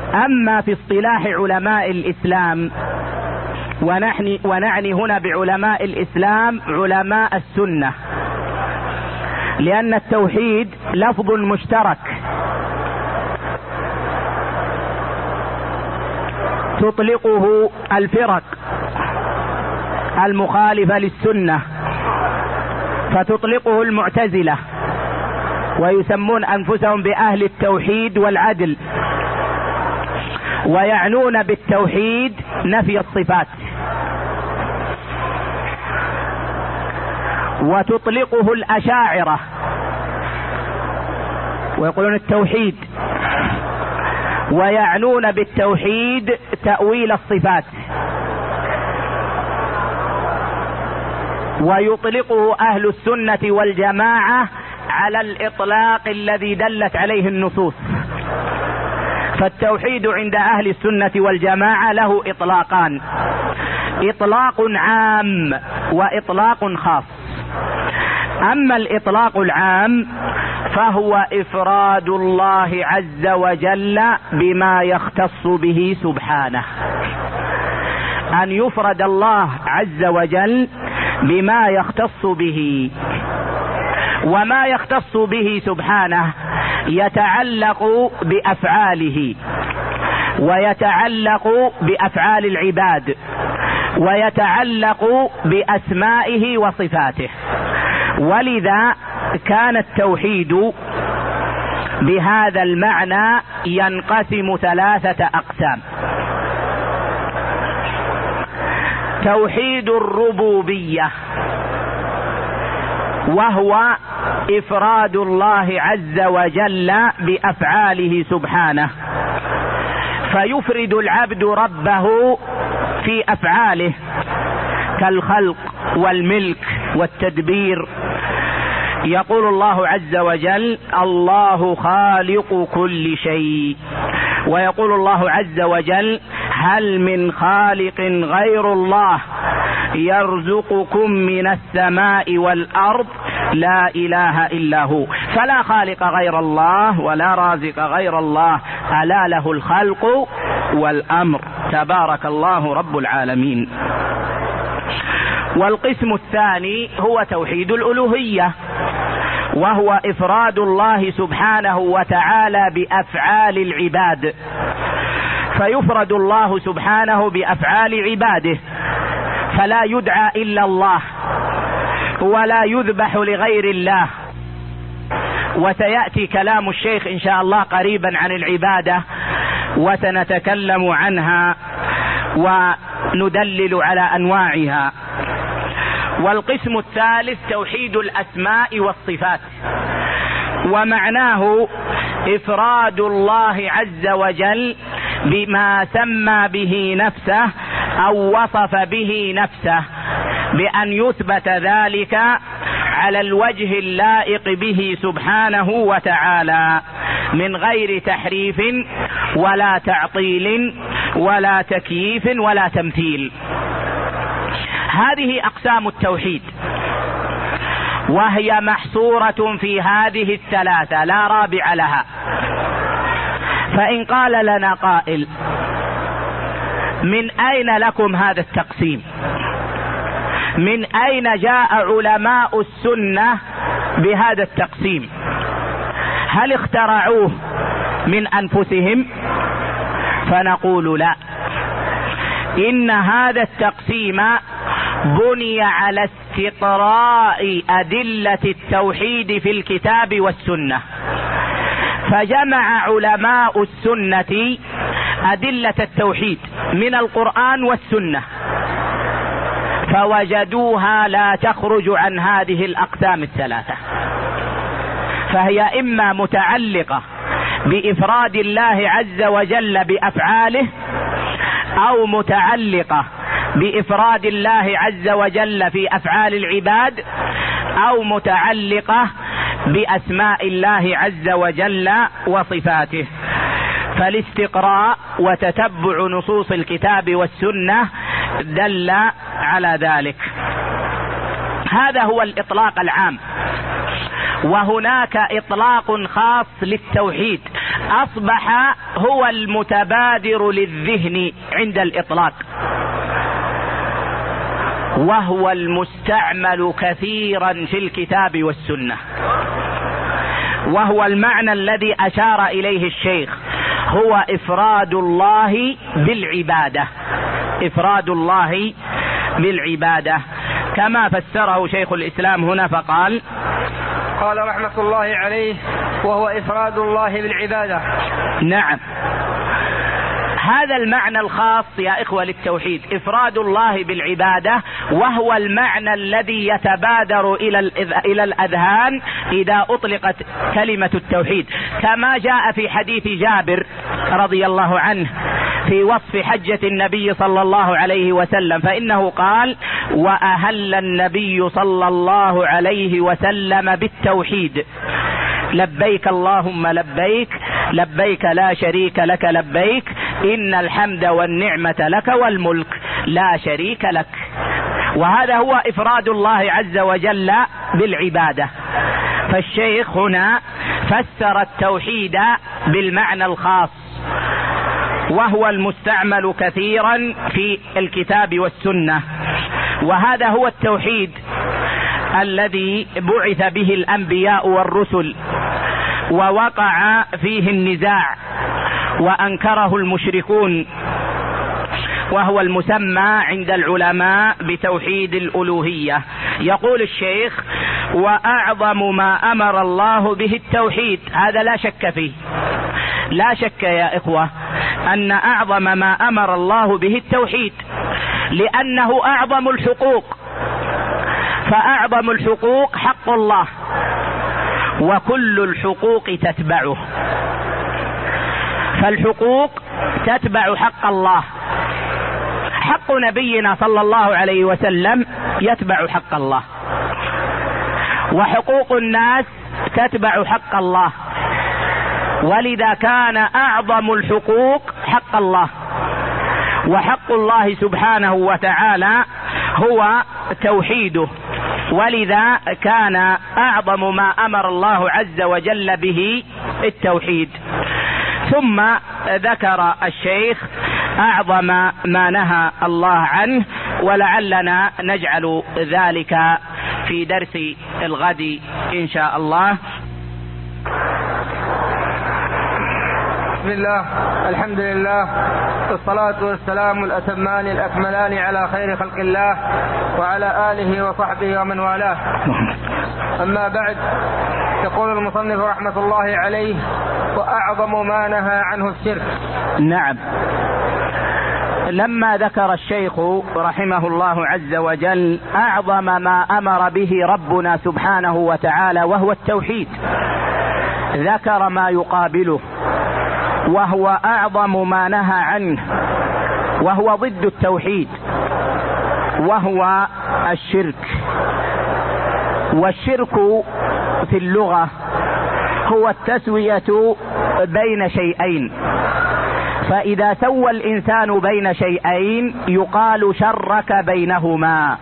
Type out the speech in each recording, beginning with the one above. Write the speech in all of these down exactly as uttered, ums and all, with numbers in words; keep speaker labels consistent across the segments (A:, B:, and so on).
A: أما في اصطلاح علماء الإسلام، ونحن ونعني هنا بعلماء الإسلام علماء السنة، لأن التوحيد لفظ مشترك تطلقه الفرق المخالفة للسنة، فتطلقه المعتزلة ويسمون أنفسهم بأهل التوحيد والعدل، ويعنون بالتوحيد نفي الصفات، وتطلقه الأشاعرة ويقولون التوحيد، ويعنون بالتوحيد تأويل الصفات، ويطلقه أهل السنة والجماعة على الإطلاق الذي دلت عليه النصوص. فالتوحيد عند أهل السنة والجماعة له إطلاقان: إطلاق عام وإطلاق خاص. أما الإطلاق العام فهو إفراد الله عز وجل بما يختص به سبحانه، أن يفرد الله عز وجل بما يختص به، وما يختص به سبحانه يتعلق بأفعاله، ويتعلق بأفعال العباد، ويتعلق بأسمائه وصفاته. ولذا كان التوحيد بهذا المعنى ينقسم ثلاثة أقسام: توحيد الربوبية، وهو إفراد الله عز وجل بأفعاله سبحانه، فيفرد العبد ربه في أفعاله كالخلق والملك والتدبير. يقول الله عز وجل: الله خالق كل شيء. ويقول الله عز وجل: هل من خالق غير الله يرزقكم من السماء والأرض لا إله إلا هو. فلا خالق غير الله ولا رازق غير الله، ألا له الخلق والأمر، تبارك الله رب العالمين. والقسم الثاني هو توحيد الألوهية، وهو إفراد الله سبحانه وتعالى بأفعال العباد، فيفرد الله سبحانه بأفعال عباده، فلا يدعى إلا الله ولا يذبح لغير الله. وسيأتي كلام الشيخ إن شاء الله قريبا عن العبادة، وسنتكلم عنها وندلل على أنواعها. والقسم الثالث توحيد الأسماء والصفات، ومعناه إفراد الله عز وجل بما سمى به نفسه أو وصف به نفسه، بأن يثبت ذلك على الوجه اللائق به سبحانه وتعالى، من غير تحريف ولا تعطيل ولا تكييف ولا تمثيل. هذه أقسام التوحيد، وهي محصورة في هذه الثلاثة لا رابع لها. فإن قال لنا قائل: من أين لكم هذا التقسيم؟ من أين جاء علماء السنة بهذا التقسيم؟ هل اخترعوه من أنفسهم؟ فنقول لا، إن هذا التقسيم بني على استقراء أدلة التوحيد في الكتاب والسنة، فجمع علماء السنة أدلة التوحيد من القرآن والسنة، فوجدوها لا تخرج عن هذه الأقسام الثلاثة، فهي إما متعلقة بإفراد الله عز وجل بأفعاله، أو متعلقة بإفراد الله عز وجل في أفعال العباد، أو متعلقة بأسماء الله عز وجل وصفاته. فالاستقراء وتتبع نصوص الكتاب والسنة دل على ذلك. هذا هو الإطلاق العام. وهناك إطلاق خاص للتوحيد، أصبح هو المتبادر للذهن عند الإطلاق، وهو المستعمل كثيرا في الكتاب والسنة، وهو المعنى الذي أشار إليه الشيخ، هو إفراد الله بالعبادة، إفراد الله بالعبادة كما فسره شيخ الإسلام هنا فقال:
B: قال رحمة الله عليه: وهو إفراد الله بالعبادة.
A: نعم، هذا المعنى الخاص يا إخوة للتوحيد، إفراد الله بالعبادة، وهو المعنى الذي يتبادر إلى إلى الأذهان إذا أطلقت كلمة التوحيد، كما جاء في حديث جابر رضي الله عنه في وصف حجة النبي صلى الله عليه وسلم، فإنه قال: وأهل النبي صلى الله عليه وسلم بالتوحيد، لبيك اللهم لبيك، لبيك لا شريك لك لبيك، إن الحمد والنعمة لك والملك لا شريك لك. وهذا هو إفراد الله عز وجل بالعبادة. فالشيخ هنا فسر التوحيد بالمعنى الخاص، وهو المستعمل كثيرا في الكتاب والسنة، وهذا هو التوحيد الذي بعث به الأنبياء والرسل، ووقع فيه النزاع وأنكره المشركون، وهو المسمى عند العلماء بتوحيد الألوهية. يقول الشيخ: وأعظم ما أمر الله به التوحيد. هذا لا شك فيه، لا شك يا إخوة أن أعظم ما أمر الله به التوحيد، لأنه أعظم الحقوق، فأعظم الحقوق حق الله، وكل الحقوق تتبعه، فالحقوق تتبع حق الله. حق نبينا صلى الله عليه وسلم يتبع حق الله، وحقوق الناس تتبع حق الله، ولذا كان أعظم الحقوق حق الله. وحق الله سبحانه وتعالى هو توحيده، ولذا كان أعظم ما أمر الله عز وجل به التوحيد. ثم ذكر الشيخ أعظم ما نهى الله عنه، ولعلنا نجعل ذلك في درس الغد إن شاء الله.
B: بسم الله، الحمد لله، والصلاة والسلام الأتمان الأكملان على خير خلق الله وعلى آله وصحبه ومن والاه. أما بعد، يقول المصنف رحمة الله عليه: وأعظم ما نهى عنه الشرك.
A: نعم، لما ذكر الشيخ رحمه الله عز وجل أعظم ما أمر به ربنا سبحانه وتعالى وهو التوحيد، ذكر ما يقابله وهو أعظم ما نهى عنه، وهو ضد التوحيد، وهو الشرك. والشرك في اللغة هو التسوية بين شيئين، فإذا سوى الإنسان بين شيئين يقال شرك بينهما.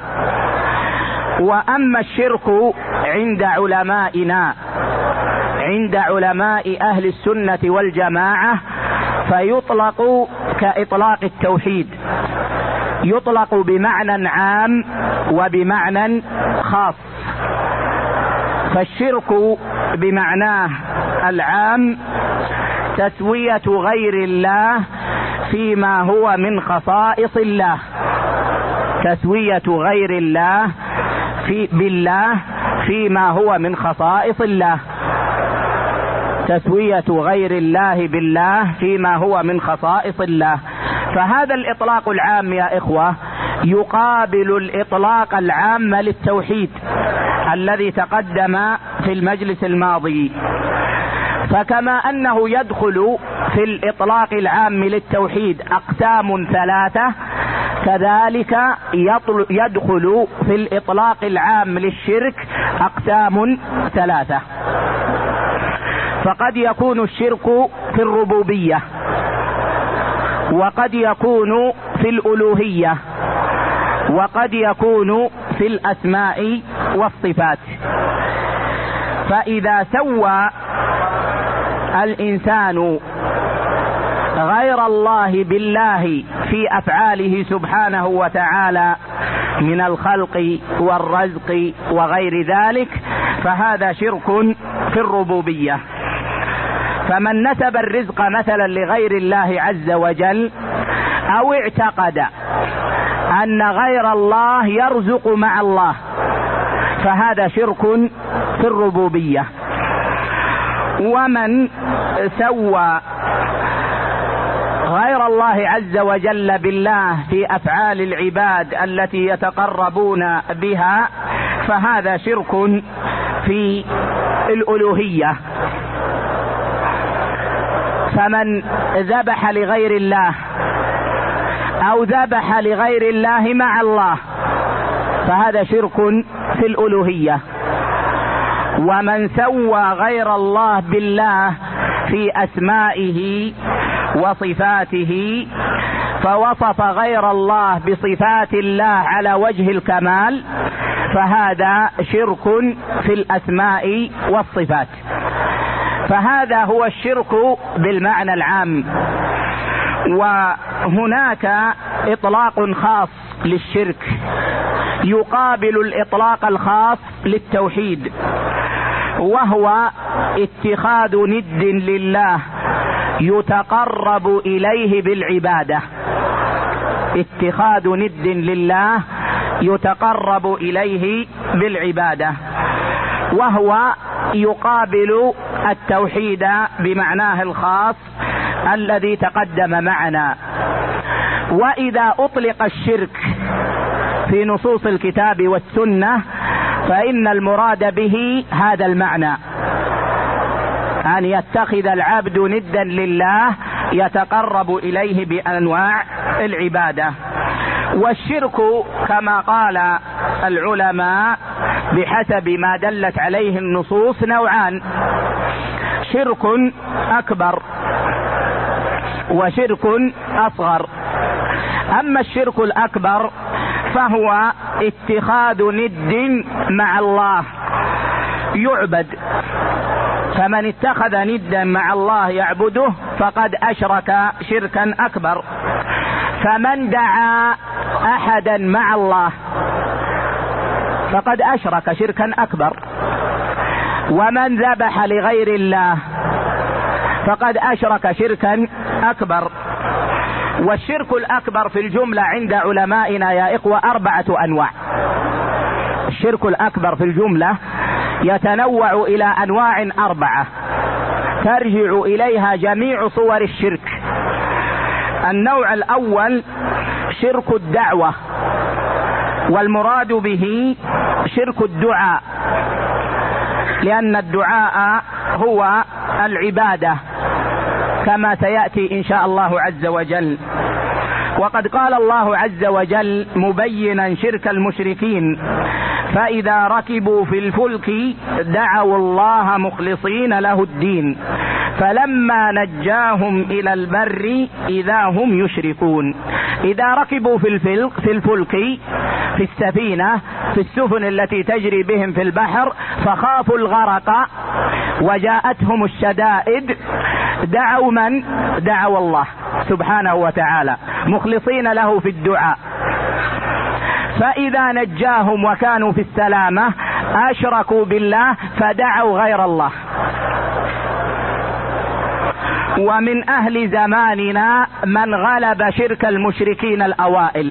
A: وأما الشرك عند علمائنا، عند علماء أهل السنة والجماعة، فيطلق كإطلاق التوحيد، يطلق بمعنى عام وبمعنى خاص. فالشرك بمعناه العام تسوية غير الله فيما هو من خصائص الله، تسوية غير الله في بالله فيما هو من خصائص الله، تسوية غير الله بالله فيما هو من خصائص الله. فهذا الإطلاق العام يا إخوة يقابل الإطلاق العام للتوحيد الذي تقدم في المجلس الماضي. فكما أنه يدخل في الإطلاق العام للتوحيد أقسام ثلاثة، كذلك يدخل في الإطلاق العام للشرك أقسام ثلاثة. فقد يكون الشرك في الربوبية، وقد يكون في الألوهية، وقد يكون في الإنسان غير الله بالله في أفعاله سبحانه وتعالى من الخلق والرزق وغير ذلك، فهذا شرك في الربوبية. فمن نسب الرزق مثلا لغير الله عز وجل أو اعتقد أن غير الله يرزق مع الله، فهذا شرك في الربوبية. ومن سوى غير الله عز وجل بالله في أفعال العباد التي يتقربون بها، فهذا شرك في الألوهية. فمن ذبح لغير الله أو ذبح لغير الله مع الله، فهذا شرك في الألوهية. ومن سوى غير الله بالله في أسمائه وصفاته، فوصف غير الله بصفات الله على وجه الكمال، فهذا شرك في الأسماء والصفات. فهذا هو الشرك بالمعنى العام. وهناك إطلاق خاص للشرك يقابل الإطلاق الخاص للتوحيد، وهو اتخاذ ند لله يتقرب إليه بالعبادة. اتخاذ ند لله يتقرب إليه بالعبادة، وهو يقابل التوحيد بمعناه الخاص الذي تقدم معنا. وإذا أطلق الشرك في نصوص الكتاب والسنة، فإن المراد به هذا المعنى، أن يتخذ العبد ندا لله يتقرب إليه بأنواع العبادة. والشرك كما قال العلماء بحسب ما دلت عليه النصوص نوعان: شرك أكبر وشرك أصغر. أما الشرك الأكبر فهو اتخاذ ند مع الله يعبد، فمن اتخذ ندا مع الله يعبده فقد أشرك شركا أكبر. فمن دعا أحدا مع الله فقد أشرك شركا أكبر. ومن ذبح لغير الله فقد أشرك شركا أكبر. والشرك الأكبر في الجملة عند علمائنا يا إخوة أربعة أنواع. الشرك الأكبر في الجملة يتنوع إلى أنواع أربعة ترجع إليها جميع صور الشرك. النوع الأول شرك الدعوة، والمراد به شرك الدعاء، لأن الدعاء هو العبادة كما سيأتي إن شاء الله عز وجل. وقد قال الله عز وجل مبينا شرك المشركين: فإذا ركبوا في الفلك دعوا الله مخلصين له الدين فلما نجاهم إلى البر إذا هم يشركون. إذا ركبوا في الفلك في الفلك في السفينة في السفن التي تجري بهم في البحر فخافوا الغرق وجاءتهم الشدائد، دعوا من؟ دعوا الله سبحانه وتعالى مخلصين له في الدعاء. فإذا نجاهم وكانوا في السلامة أشركوا بالله فدعوا غير الله. ومن أهل زماننا من غلب شرك المشركين الأوائل،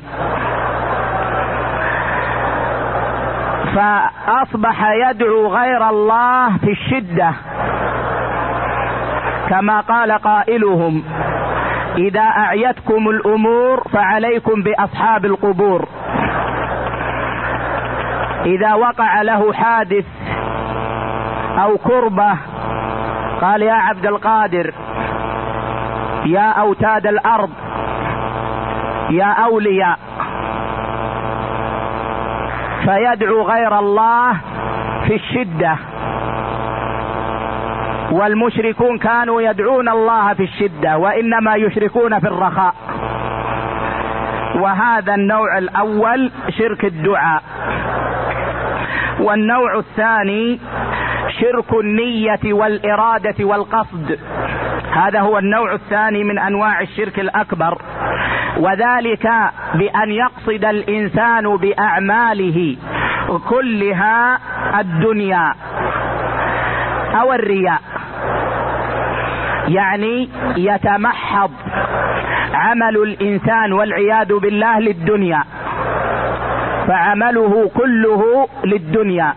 A: فأصبح يدعو غير الله في الشدة، كما قال قائلهم: إذا أعيتكم الأمور فعليكم بأصحاب القبور. إذا وقع له حادث أو كربة قال: يا عبد القادر، يا أوتاد الأرض، يا أولياء، فيدعو غير الله في الشدة. والمشركون كانوا يدعون الله في الشدة وإنما يشركون في الرخاء. وهذا النوع الأول شرك الدعاء. والنوع الثاني شرك النية والإرادة والقصد. هذا هو النوع الثاني من أنواع الشرك الأكبر، وذلك بأن يقصد الإنسان بأعماله كلها الدنيا أو الرياء، يعني يتمحض عمل الإنسان والعياذ بالله للدنيا، فعمله كله للدنيا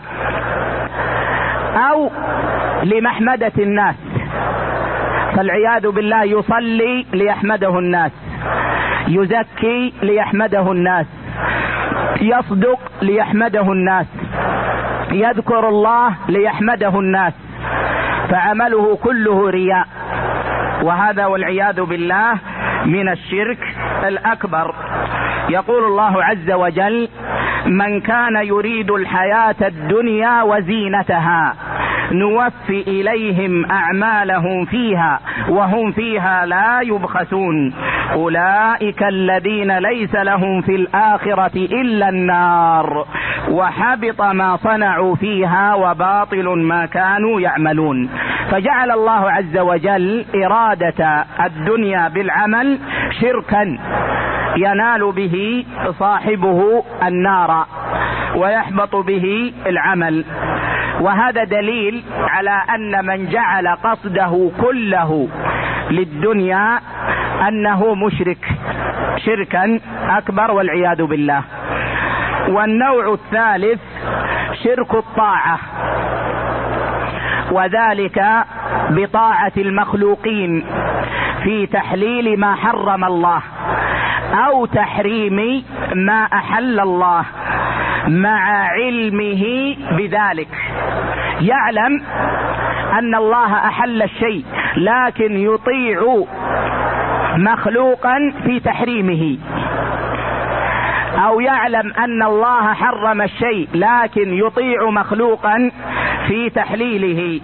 A: أو لمحمدة الناس، فالعياذ بالله يصلي ليحمده الناس، يزكي ليحمده الناس، يصدق ليحمده الناس، يذكر الله ليحمده الناس، فعمله كله رياء، وهذا والعياذ بالله من الشرك الأكبر. يقول الله عز وجل: من كان يريد الحياة الدنيا وزينتها نوفي إليهم أعمالهم فيها وهم فيها لا يبخسون أولئك الذين ليس لهم في الآخرة إلا النار وحبط ما صنعوا فيها وباطل ما كانوا يعملون. فجعل الله عز وجل إرادة الدنيا بالعمل شركا ينال به صاحبه النار ويحبط به العمل، وهذا دليل على أن من جعل قصده كله للدنيا أنه مشرك شركا أكبر والعياذ بالله. والنوع الثالث شرك الطاعة، وذلك بطاعة المخلوقين في تحليل ما حرم الله أو تحريم ما أحل الله مع علمه بذلك. يعلم أن الله أحل الشيء لكن يطيع مخلوقا في تحريمه، أو يعلم أن الله حرم الشيء لكن يطيع مخلوقا في تحليله،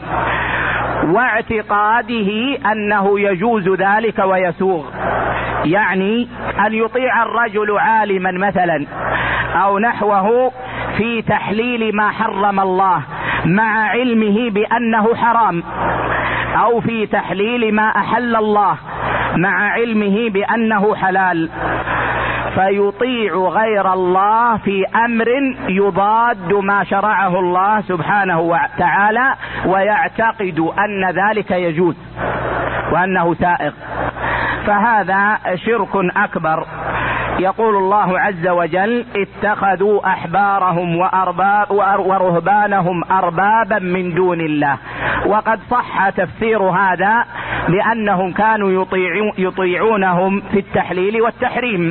A: واعتقاده أنه يجوز ذلك ويسوغ. يعني أن يطيع الرجل عالما مثلا أو نحوه في تحليل ما حرم الله مع علمه بأنه حرام، أو في تحليل ما أحل الله مع علمه بأنه حلال، فيطيع غير الله في أمر يضاد ما شرعه الله سبحانه وتعالى، ويعتقد أن ذلك يجوز وأنه سائغ، فهذا شرك أكبر. يقول الله عز وجل: اتخذوا أحبارهم وأرباب ورهبانهم أربابا من دون الله. وقد صح تفسير هذا لأنهم كانوا يطيعونهم في التحليل والتحريم.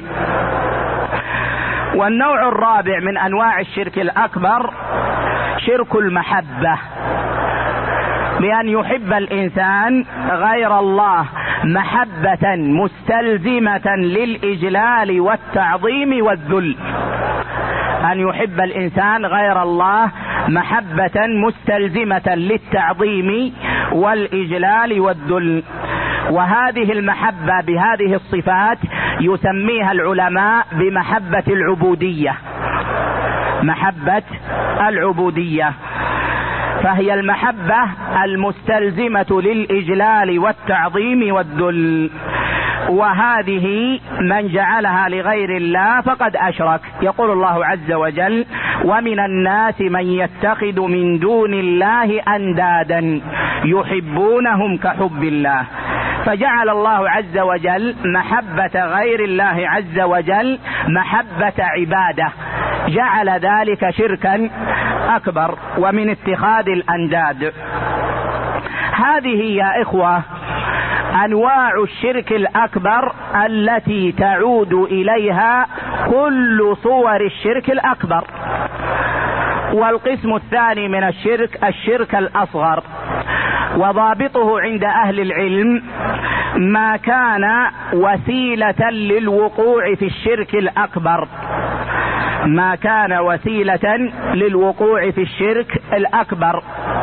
A: والنوع الرابع من أنواع الشرك الأكبر شرك المحبة، بأن يحب الإنسان غير الله محبة مستلزمة للإجلال والتعظيم والذل. أن يحب الإنسان غير الله محبة مستلزمة للتعظيم والإجلال والذل، وهذه المحبة بهذه الصفات يسميها العلماء بمحبة العبودية. محبة العبودية فهي المحبة المستلزمة للإجلال والتعظيم والذل، وهذه من جعلها لغير الله فقد أشرك. يقول الله عز وجل: ومن الناس من يتخذ من دون الله أندادا يحبونهم كحب الله. فجعل الله عز وجل محبة غير الله عز وجل محبة عبادة، جعل ذلك شركا أكبر ومن اتخاذ الأنداد. هذه يا إخوة أنواع الشرك الأكبر التي تعود إليها كل صور الشرك الأكبر. والقسم الثاني من الشرك الشرك الأصغر، وضابطه عند أهل العلم ما كان وسيلة للوقوع في الشرك الأكبر، ما كان وسيلة للوقوع في الشرك الأكبر،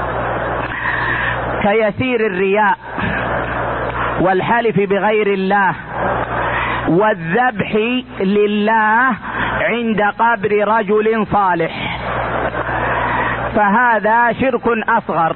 A: كيسير الرياء والحلف بغير الله والذبح لله عند قبر رجل صالح. فهذا شرك أصغر،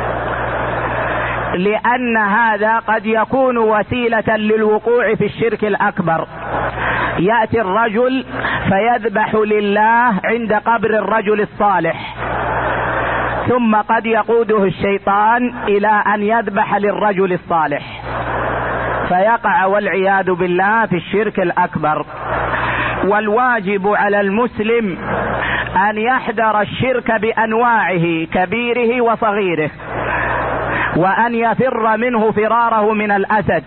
A: لأن هذا قد يكون وسيلة للوقوع في الشرك الأكبر. يأتي الرجل فيذبح لله عند قبر الرجل الصالح، ثم قد يقوده الشيطان إلى أن يذبح للرجل الصالح، فيقع والعياذ بالله في الشرك الأكبر. والواجب على المسلم أن يحذر الشرك بأنواعه كبيره وصغيره، وأن يفر منه فراره من الأسد،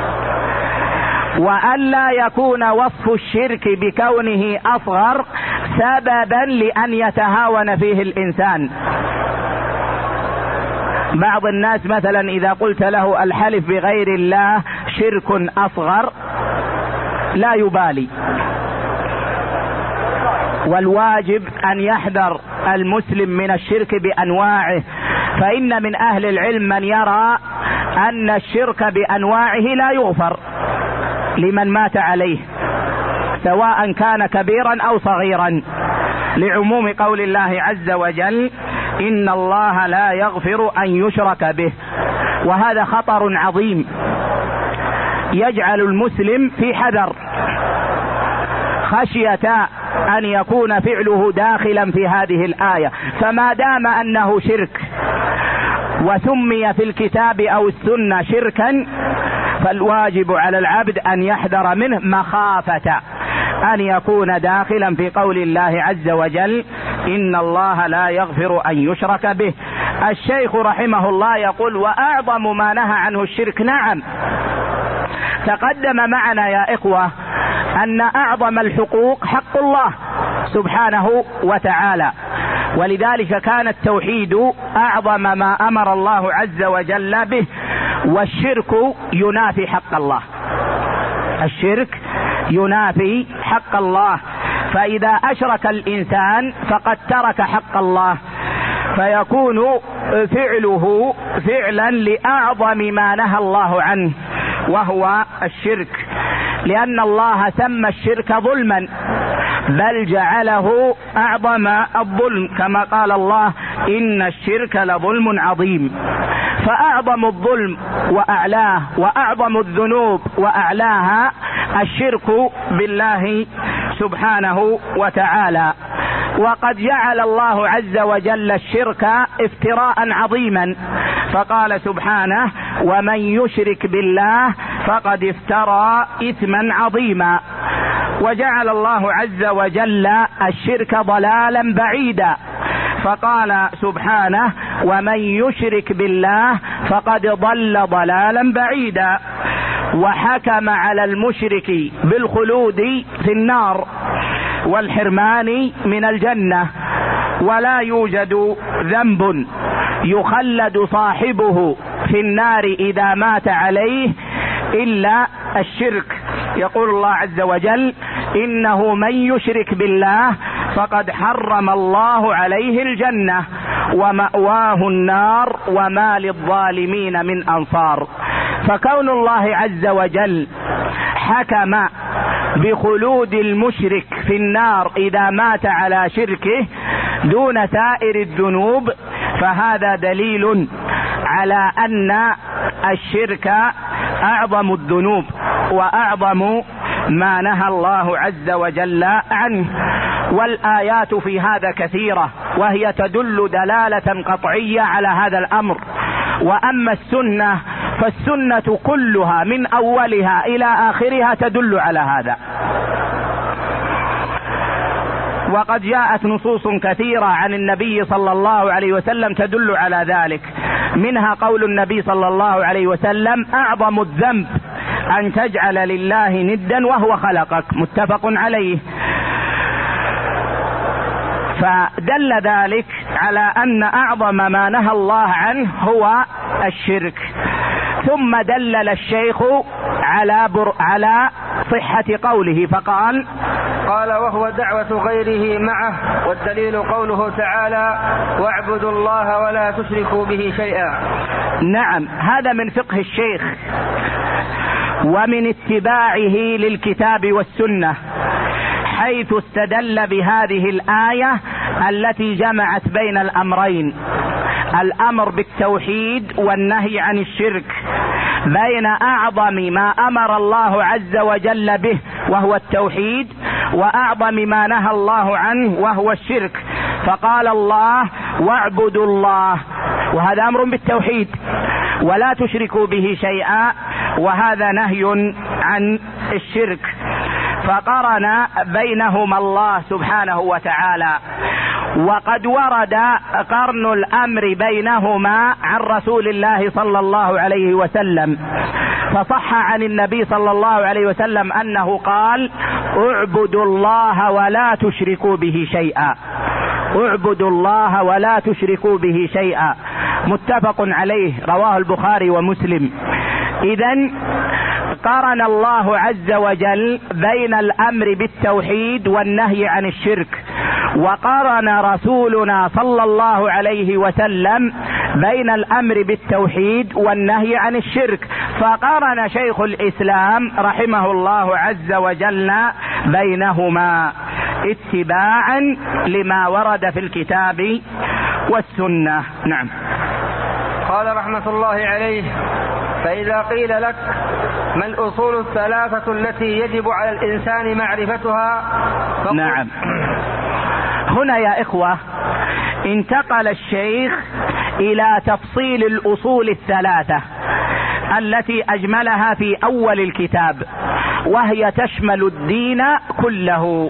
A: وأن لا يكون وصف الشرك بكونه أصغر سببا لأن يتهاون فيه الإنسان. بعض الناس مثلا إذا قلت له الحلف بغير الله شرك أصغر لا يبالي. والواجب أن يحذر المسلم من الشرك بأنواعه، فإن من أهل العلم من يرى أن الشرك بأنواعه لا يغفر لمن مات عليه، سواء كان كبيرا أو صغيرا، لعموم قول الله عز وجل إن الله لا يغفر أن يشرك به. وهذا خطر عظيم يجعل المسلم في حذر خشية أن يكون فعله داخلا في هذه الآية. فما دام أنه شرك وسمي في الكتاب أو السنة شركا، فالواجب على العبد أن يحذر منه مخافة أن يكون داخلا في قول الله عز وجل إن الله لا يغفر أن يشرك به. الشيخ رحمه الله يقول وأعظم ما نهى عنه الشرك. نعم، تقدم معنا يا إخوة أن أعظم الحقوق حق الله سبحانه وتعالى، ولذلك كان التوحيد أعظم ما أمر الله عز وجل به، والشرك ينافي حق الله. الشرك ينافي حق الله، فإذا أشرك الإنسان فقد ترك حق الله، فيكون فعله فعلا لأعظم ما نهى الله عنه وهو الشرك، لأن الله سمى الشرك ظلما، بل جعله أعظم الظلم، كما قال الله إن الشرك لظلم عظيم. فأعظم الظلم وأعلاه وأعظم الذنوب وأعلاها الشرك بالله سبحانه وتعالى. وقد جعل الله عز وجل الشرك افتراء عظيما، فقال سبحانه ومن يشرك بالله فقد افترى إثما عظيما. وجعل الله عز وجل الشرك ضلالا بعيدا، فقال سبحانه ومن يشرك بالله فقد ضل ضلالا بعيدا. وحكم على المشرك بالخلود في النار والحرمان من الجنة، ولا يوجد ذنب يخلد صاحبه في النار إذا مات عليه إلا الشرك. يقول الله عز وجل إنه من يشرك بالله فقد حرم الله عليه الجنة ومأواه النار وما للظالمين من أنصار. فكون الله عز وجل حكم بخلود المشرك في النار إذا مات على شركه دون سائر الذنوب، فهذا دليل على أن الشرك أعظم الذنوب وأعظم ما نهى الله عز وجل عنه. والآيات في هذا كثيرة، وهي تدل دلالة قطعية على هذا الأمر. وأما السنة فالسنة كلها من أولها إلى آخرها تدل على هذا. وقد جاءت نصوص كثيرة عن النبي صلى الله عليه وسلم تدل على ذلك، منها قول النبي صلى الله عليه وسلم أعظم الذنب أن تجعل لله ندا وهو خلقك، متفق عليه. فدل ذلك على أن أعظم ما نهى الله عنه هو الشرك. ثم دلل الشيخ على بر على صحة قوله فقال
B: قال وهو دعوة غيره معه، والدليل قوله تعالى واعبدوا الله ولا تشركوا به شيئا.
A: نعم، هذا من فقه الشيخ ومن اتباعه للكتاب والسنة، حيث استدل بهذه الآية التي جمعت بين الأمرين، الأمر بالتوحيد والنهي عن الشرك، بين أعظم ما أمر الله عز وجل به وهو التوحيد، وأعظم ما نهى الله عنه وهو الشرك. فقال الله: واعبدوا الله، وهذا أمر بالتوحيد، ولا تشركوا به شيئا، وهذا نهي عن الشرك. فقرن بينهما الله سبحانه وتعالى. وقد ورد قرن الأمر بينهما عن رسول الله صلى الله عليه وسلم، فصح عن النبي صلى الله عليه وسلم أنه قال: اعبدوا الله ولا تشركوا به شيئا، اعبدوا الله ولا تشركوا به شيئا، متفق عليه، رواه البخاري ومسلم. إذن قرن الله عز وجل بين الأمر بالتوحيد والنهي عن الشرك، وقرن رسولنا صلى الله عليه وسلم بين الأمر بالتوحيد والنهي عن الشرك، فقرن شيخ الإسلام رحمه الله عز وجل بينهما اتباعا لما ورد في الكتاب والسنة. نعم.
B: قال رحمة الله عليه: فإذا قيل لك ما الأصول الثلاثة التي يجب على الإنسان معرفتها؟
A: نعم. هنا يا إخوة انتقل الشيخ إلى تفصيل الأصول الثلاثة التي أجملها في أول الكتاب، وهي تشمل الدين كله.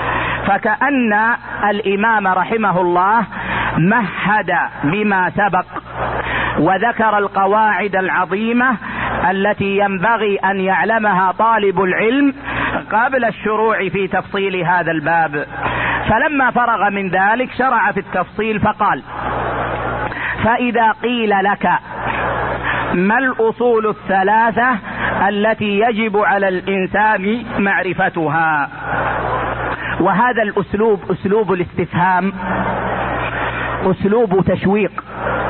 A: فكأن الإمام رحمه الله مهد بما سبق وذكر القواعد العظيمة التي ينبغي أن يعلمها طالب العلم قبل الشروع في تفصيل هذا الباب. فلما فرغ من ذلك شرع في التفصيل فقال: فإذا قيل لك ما الأصول الثلاثة التي يجب على الإنسان معرفتها. وهذا الأسلوب أسلوب الاستفهام، أسلوب تشويق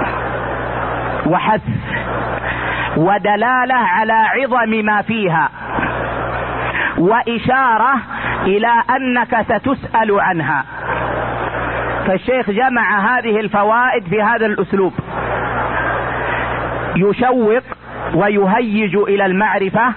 A: وحث ودلالة على عظم ما فيها، وإشارة إلى أنك ستسأل عنها. فالشيخ جمع هذه الفوائد في هذا الأسلوب، يشوق ويهيج إلى المعرفة،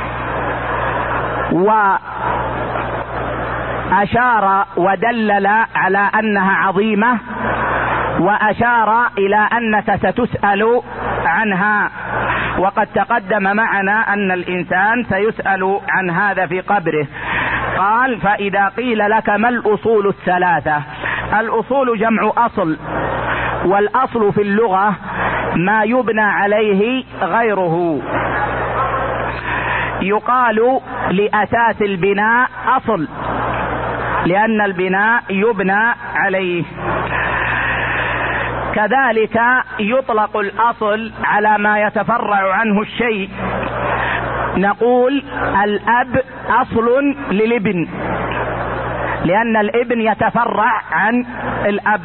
A: وأشار ودلل على أنها عظيمة، وأشار إلى أنك ستسأل عنها. وقد تقدم معنا أن الإنسان سيسأل عن هذا في قبره. قال: فإذا قيل لك ما الأصول الثلاثة. الأصول جمع أصل، والأصل في اللغة ما يبنى عليه غيره. يقال لأساس البناء أصل، لأن البناء يبنى عليه. كذلك يطلق الأصل على ما يتفرع عنه الشيء. نقول الأب أصل للابن، لأن الابن يتفرع عن الأب.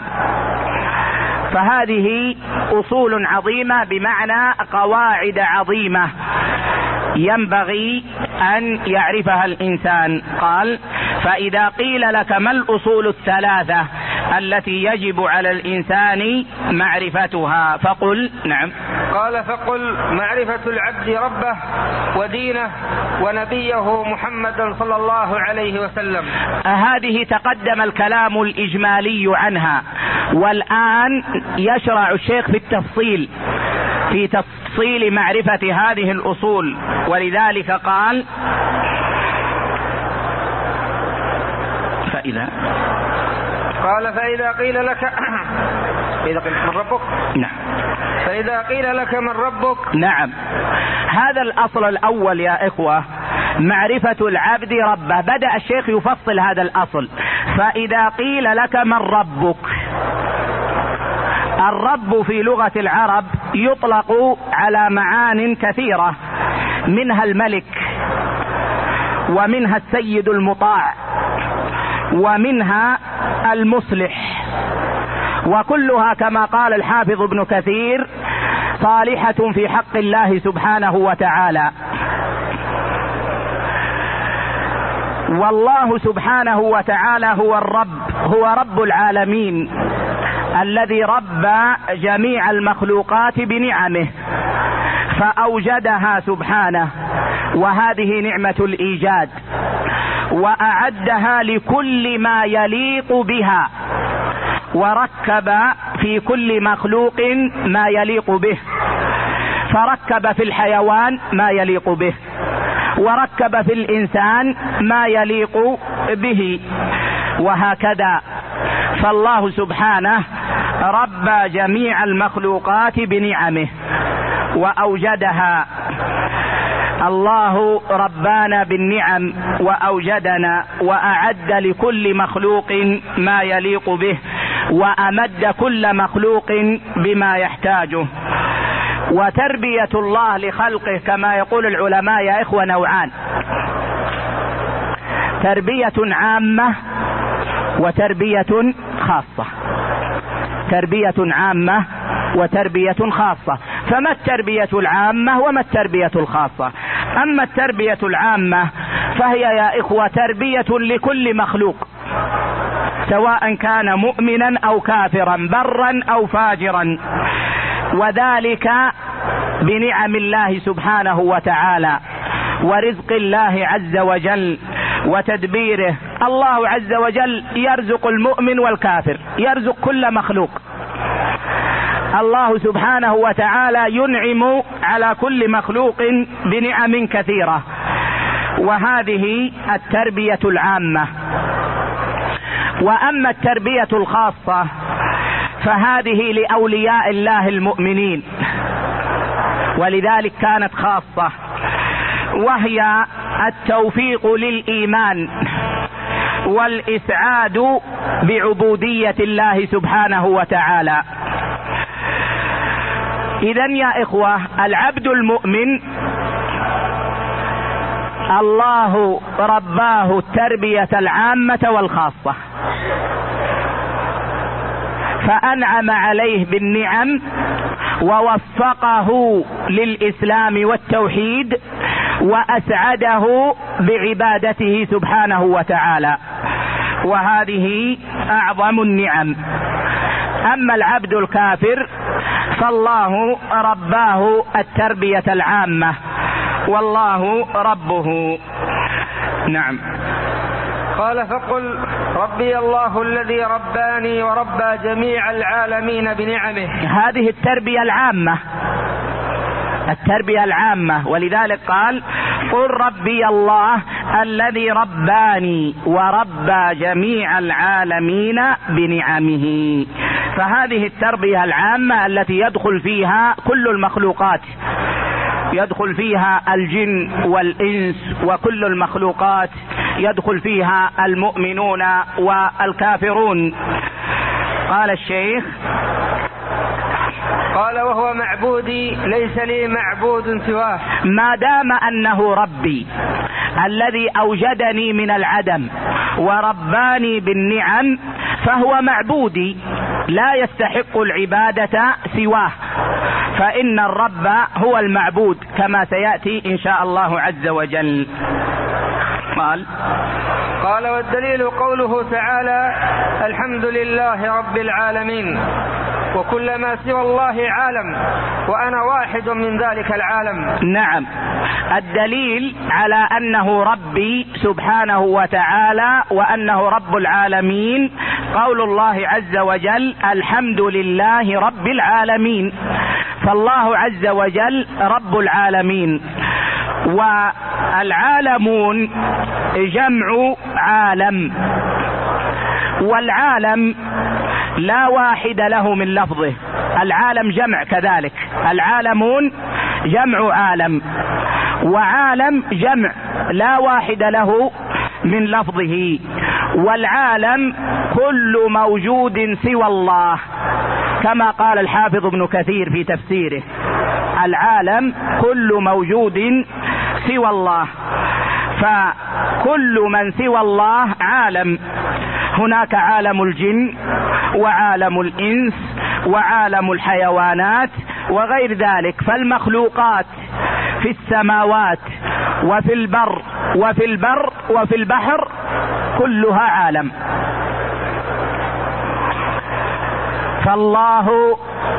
A: فهذه أصول عظيمة بمعنى قواعد عظيمة ينبغي أن يعرفها الإنسان. قال: فإذا قيل لك ما الأصول الثلاثة التي يجب على الإنسان معرفتها فقل. نعم.
B: قال: فقل معرفة العبد ربه ودينه ونبيه محمدا صلى الله عليه وسلم.
A: هذه تقدم الكلام الإجمالي عنها، والآن يشرع الشيخ في التفصيل في تفصيل معرفة هذه الأصول. ولذلك قال: فإذا
B: قال فإذا قيل لك فإذا قيل من ربك.
A: نعم.
B: فإذا قيل لك من ربك.
A: نعم. هذا الأصل الأول يا إخوة، معرفة العبد ربه. بدأ الشيخ يفصل هذا الأصل. فإذا قيل لك من ربك. الرب في لغة العرب يطلق على معان كثيرة، منها الملك، ومنها السيد المطاع، ومنها المصلح، وكلها كما قال الحافظ ابن كثير صالحة في حق الله سبحانه وتعالى. والله سبحانه وتعالى هو الرب، هو رب العالمين الذي ربى جميع المخلوقات بنعمه فأوجدها سبحانه، وهذه نعمة الإيجاد، وأعدها لكل ما يليق بها، وركب في كل مخلوق ما يليق به، فركب في الحيوان ما يليق به، وركب في الإنسان ما يليق به، وهكذا. فالله سبحانه ربى جميع المخلوقات بنعمه وأوجدها. الله ربانا بالنعم وأوجدنا وأعد لكل مخلوق ما يليق به، وأمد كل مخلوق بما يحتاجه. وتربية الله لخلقه كما يقول العلماء يا إخوة نوعان: تربية عامة وتربية خاصة. تربية عامة وتربية خاصة. فما التربية العامة وما التربية الخاصة؟ أما التربية العامة فهي يا إخوة تربية لكل مخلوق، سواء كان مؤمنا أو كافرا، برا أو فاجرا، وذلك بنعم الله سبحانه وتعالى ورزق الله عز وجل وتدبيره. الله عز وجل يرزق المؤمن والكافر، يرزق كل مخلوق. الله سبحانه وتعالى ينعم على كل مخلوق بنعم كثيرة، وهذه التربية العامة. وأما التربية الخاصة فهذه لأولياء الله المؤمنين، ولذلك كانت خاصة، وهي التوفيق للإيمان والإسعاد بعبودية الله سبحانه وتعالى. إذن يا إخوة العبد المؤمن الله رباه التربية العامة والخاصة، فأنعم عليه بالنعم ووفقه للإسلام والتوحيد وأسعده بعبادته سبحانه وتعالى، وهذه أعظم النعم. أما العبد الكافر فالله رباه التربية العامة والله ربه. نعم.
B: قال: فقل ربي الله الذي رباني وربى جميع العالمين بنعمه.
A: هذه التربية العامة، التربية العامة، ولذلك قال: قل ربي الله الذي رباني وربى جميع العالمين بنعمه. فهذه التربية العامة التي يدخل فيها كل المخلوقات، يدخل فيها الجن والإنس وكل المخلوقات، يدخل فيها المؤمنون والكافرون. قال الشيخ:
B: قال: وهو معبودي ليس لي معبود سواه.
A: ما دام أنه ربي الذي أوجدني من العدم ورباني بالنعم فهو معبودي، لا يستحق العبادة سواه، فإن الرب هو المعبود كما سيأتي إن شاء الله عز وجل. قال
B: قال: والدليل قوله تعالى: الحمد لله رب العالمين، وكل ما سوى الله عالم، وأنا واحد من ذلك العالم.
A: نعم، الدليل على أنه ربي سبحانه وتعالى وأنه رب العالمين قول الله عز وجل: الحمد لله رب العالمين. فالله عز وجل رب العالمين. والعالمون جمع عالم، والعالم لا واحد له من لفظه، العالم جمع كذلك، العالمون جمع عالم، وعالم جمع لا واحد له من لفظه. والعالم كل موجود سوى الله، كما قال الحافظ ابن كثير في تفسيره: العالم كل موجود سوى الله، فكل من سوى الله عالم. هناك عالم الجن وعالم الإنس وعالم الحيوانات وغير ذلك. فالمخلوقات في السماوات وفي البر وفي البر وفي البحر كلها عالم. فالله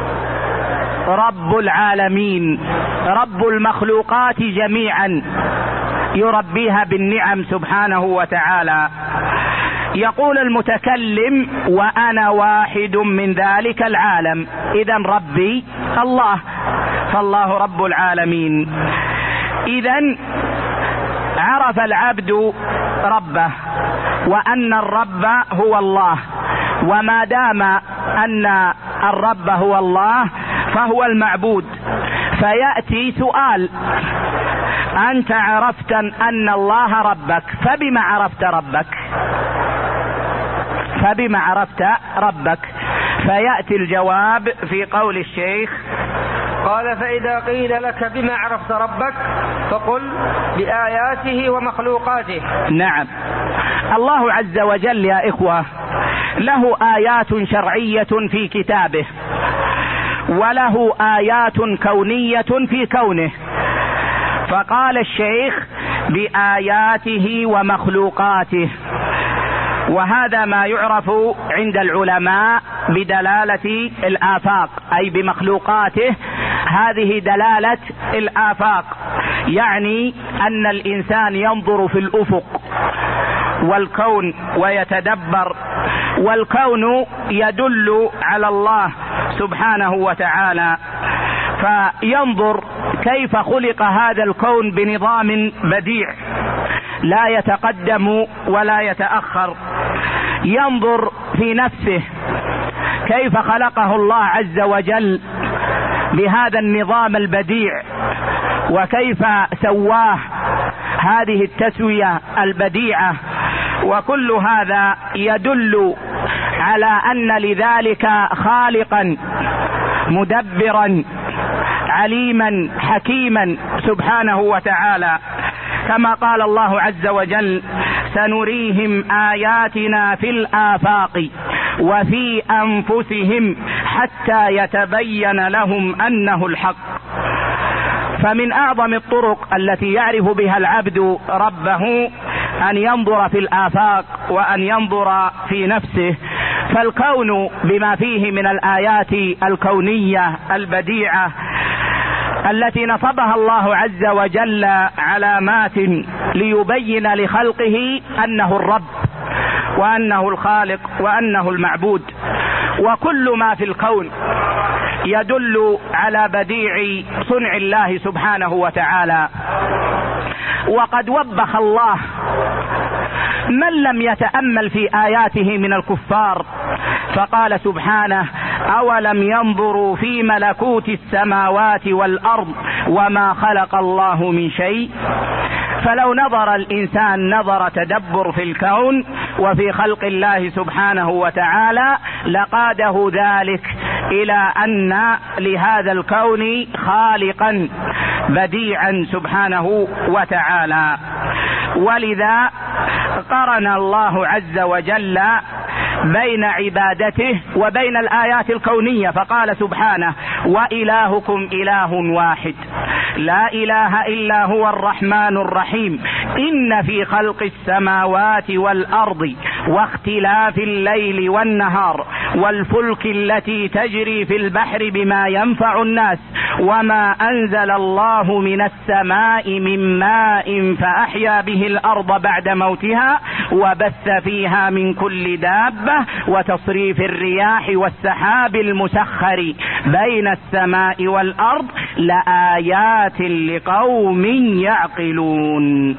A: رب العالمين، رب المخلوقات جميعا، يربيها بالنعم سبحانه وتعالى. يقول المتكلم: وأنا واحد من ذلك العالم. إذن ربي الله، فالله رب العالمين. إذن عرف العبد ربه وأن الرب هو الله، وما دام أن الرب هو الله فهو المعبود. فيأتي سؤال: أنت عرفت أن الله ربك، فبما عرفت ربك؟ فبما عرفت ربك؟ فيأتي الجواب في قول الشيخ:
B: قال: فإذا قيل لك بما عرفت ربك فقل بآياته ومخلوقاته.
A: نعم، الله عز وجل يا إخوة له آيات شرعية في كتابه، وله آيات كونية في كونه. فقال الشيخ: بآياته ومخلوقاته، وهذا ما يعرف عند العلماء بدلالة الآفاق، أي بمخلوقاته. هذه دلالة الآفاق، يعني أن الإنسان ينظر في الأفق والكون ويتدبر، والكون يدل على الله سبحانه وتعالى، فينظر كيف خلق هذا الكون بنظام بديع لا يتقدم ولا يتأخر. ينظر في نفسه كيف خلقه الله عز وجل بهذا النظام البديع، وكيف سواه هذه التسوية البديعة. وكل هذا يدل على أن لذلك خالقا مدبرا عليما حكيما سبحانه وتعالى، كما قال الله عز وجل: سنريهم آياتنا في الآفاق وفي أنفسهم حتى يتبين لهم أنه الحق. فمن أعظم الطرق التي يعرف بها العبد ربه أن ينظر في الآفاق وأن ينظر في نفسه. فالكون بما فيه من الآيات الكونية البديعة التي نصبها الله عز وجل علامات ليبين لخلقه أنه الرب وأنه الخالق وأنه المعبود. وكل ما في الكون يدل على بديع صنع الله سبحانه وتعالى. وقد وبخ الله من لم يتأمل في آياته من الكفار، فقال سبحانه: أولم ينظروا في ملكوت السماوات والأرض وما خلق الله من شيء. فلو نظر الإنسان نظر تدبر في الكون وفي خلق الله سبحانه وتعالى لقاده ذلك إلى أن لهذا الكون خالقا بديعا سبحانه وتعالى. ولذا قرن الله عز وجل بين عبادته وبين الآيات الكونية، فقال سبحانه: وإلهكم إله واحد لا إله إلا هو الرحمن الرحيم إن في خلق السماوات والأرض واختلاف الليل والنهار والفلك التي تجري في البحر بما ينفع الناس وما أنزل الله من السماء من ماء فأحيا به الأرض بعد موتها وبث فيها من كل دابة وتصريف الرياح والسحاب المسخر بين السماء والأرض لآيات لقوم يعقلون.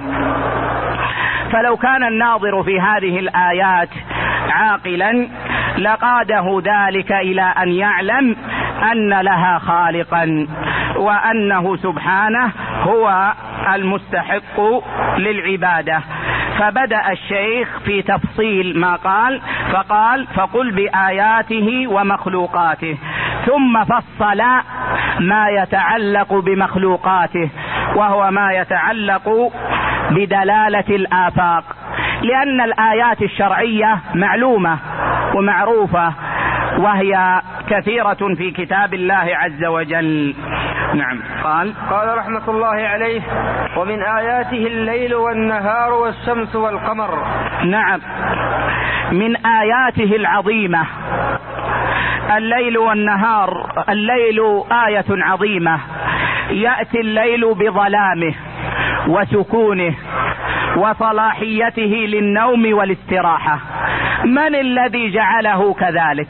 A: فلو كان الناظر في هذه الآيات عاقلا لقاده ذلك إلى أن يعلم أن لها خالقا وأنه سبحانه هو المستحق للعبادة. فبدأ الشيخ في تفصيل ما قال، فقال: فقل بآياته ومخلوقاته، ثم فصل ما يتعلق بمخلوقاته وهو ما يتعلق بدلالة الآفاق، لأن الآيات الشرعية معلومة ومعروفة وهي كثيرة في كتاب الله عز وجل. نعم. قال
B: قال رحمة الله عليه: ومن آياته الليل والنهار والشمس والقمر.
A: نعم، من آياته العظيمة الليل والنهار. الليل آية عظيمة، يأتي الليل بظلامه وسكونه وصلاحيته للنوم والاستراحة. من الذي جعله كذلك؟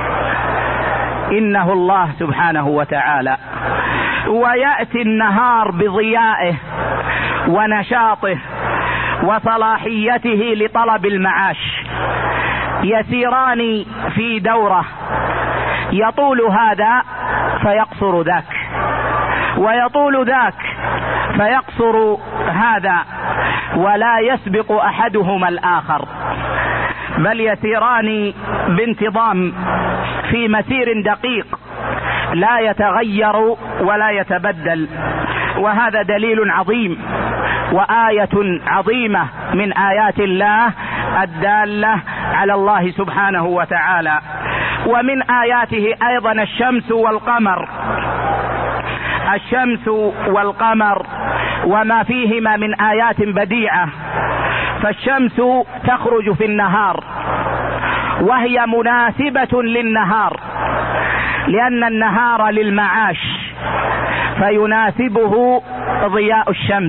A: إنه الله سبحانه وتعالى. ويأتي النهار بضيائه ونشاطه وصلاحيته لطلب المعاش، يسيران في دورة، يطول هذا فيقصر ذاك، ويطول ذاك فيقصر هذا، ولا يسبق أحدهما الآخر، بل يسيران بانتظام في مسير دقيق لا يتغير ولا يتبدل. وهذا دليل عظيم وآية عظيمة من آيات الله الدالة على الله سبحانه وتعالى. ومن آياته أيضا الشمس والقمر. الشمس والقمر وما فيهما من آيات بديعة. فالشمس تخرج في النهار وهي مناسبة للنهار، لأن النهار للمعاش فيناسبه ضياء الشمس.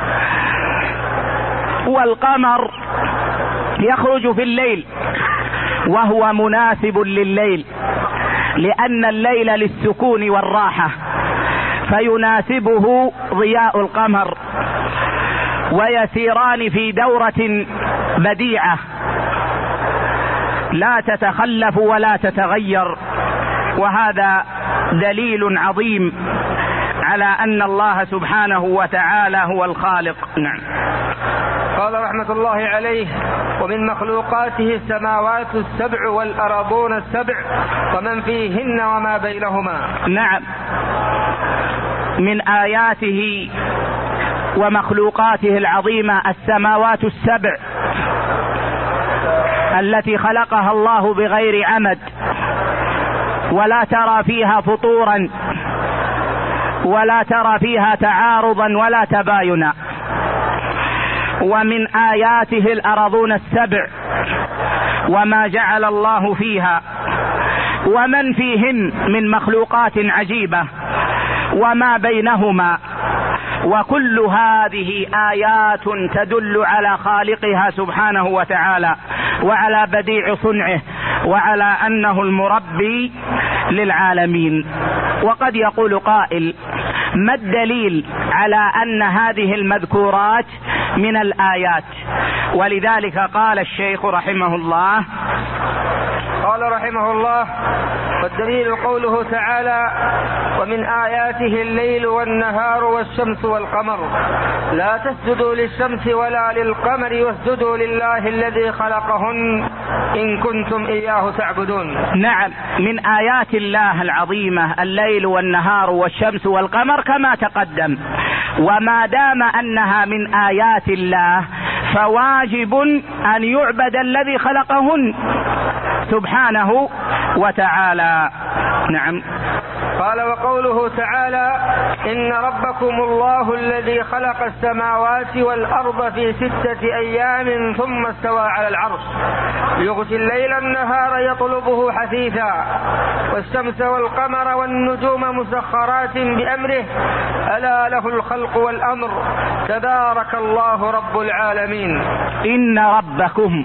A: والقمر يخرج في الليل وهو مناسب لليل، لأن الليل للسكون والراحة فيناسبه ضياء القمر، ويسيران في دورة بديعة لا تتخلف ولا تتغير. وهذا دليل عظيم على أن الله سبحانه وتعالى هو الخالق. نعم.
B: قال رحمة الله عليه: ومن مخلوقاته السماوات السبع والأرضون السبع ومن فيهن وما بينهما.
A: نعم، من آياته ومخلوقاته العظيمة السماوات السبع التي خلقها الله بغير عمد، ولا ترى فيها فطورا ولا ترى فيها تعارضا ولا تباينا. ومن آياته الأرضون السبع وما جعل الله فيها ومن فيهن من مخلوقات عجيبة وما بينهما. وكل هذه آيات تدل على خالقها سبحانه وتعالى وعلى بديع صنعه وعلى أنه المربي للعالمين. وقد يقول قائل: ما الدليل على أن هذه المذكورات من الآيات؟ ولذلك قال الشيخ رحمه الله:
B: قال رحمه الله: والدليل قوله تعالى: ومن آياته الليل والنهار والشمس والقمر لا تسجدوا للشمس ولا للقمر واسجدوا لله الذي خلقهن إن كنتم إياه تعبدون.
A: نعم، من آيات الله العظيمة الليل والنهار والشمس والقمر كما تقدم. وما دام أنها من آيات الله فواجب أن يعبد الذي خلقهن سبحانه وتعالى. نعم.
B: قال: وقوله تعالى: إن ربكم الله الذي خلق السماوات والأرض في ستة أيام ثم استوى على العرش يغشي الليل النهار يطلبه حثيثا والشمس والقمر والنجوم مسخرات بأمره ألا له الخلق والأمر تبارك الله رب العالمين.
A: إن ربكم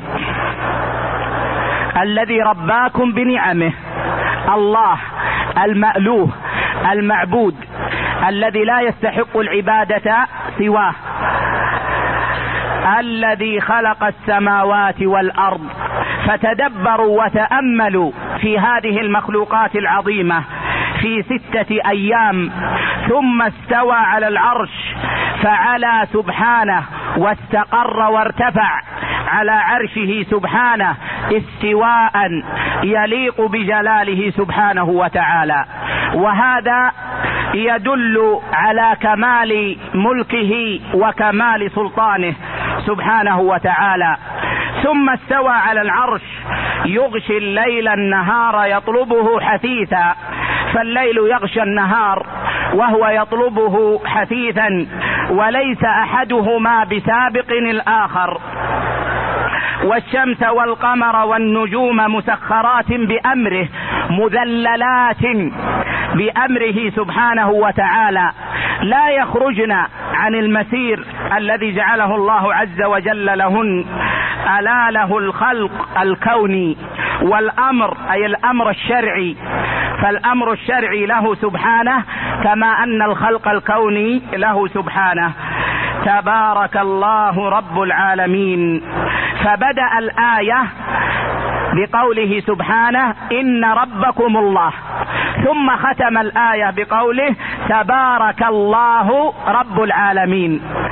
A: الذي رباكم بنعمه، الله المألوه المعبود الذي لا يستحق العبادة سواه، الذي خلق السماوات والأرض. فتدبروا وتأملوا في هذه المخلوقات العظيمة في ستة أيام، ثم استوى على العرش فعلى سبحانه واستقر وارتفع على عرشه سبحانه استواء يليق بجلاله سبحانه وتعالى. وهذا يدل على كمال ملكه وكمال سلطانه سبحانه وتعالى. ثم استوى على العرش يغشي الليل النهار يطلبه حثيثا، فالليل يغشى النهار وهو يطلبه حثيثا، وليس أحدهما بسابق الآخر. والشمس والقمر والنجوم مسخرات بأمره، مذللات بأمره سبحانه وتعالى، لا يخرجن عن المسير الذي جعله الله عز وجل لهن. ألا له الخلق الكوني والأمر، أي الأمر الشرعي، فالأمر الشرعي له سبحانه كما أن الخلق الكوني له سبحانه. تبارك الله رب العالمين. فبدأ الآية بقوله سبحانه إن ربكم الله، ثم ختم الآية بقوله تبارك الله رب العالمين.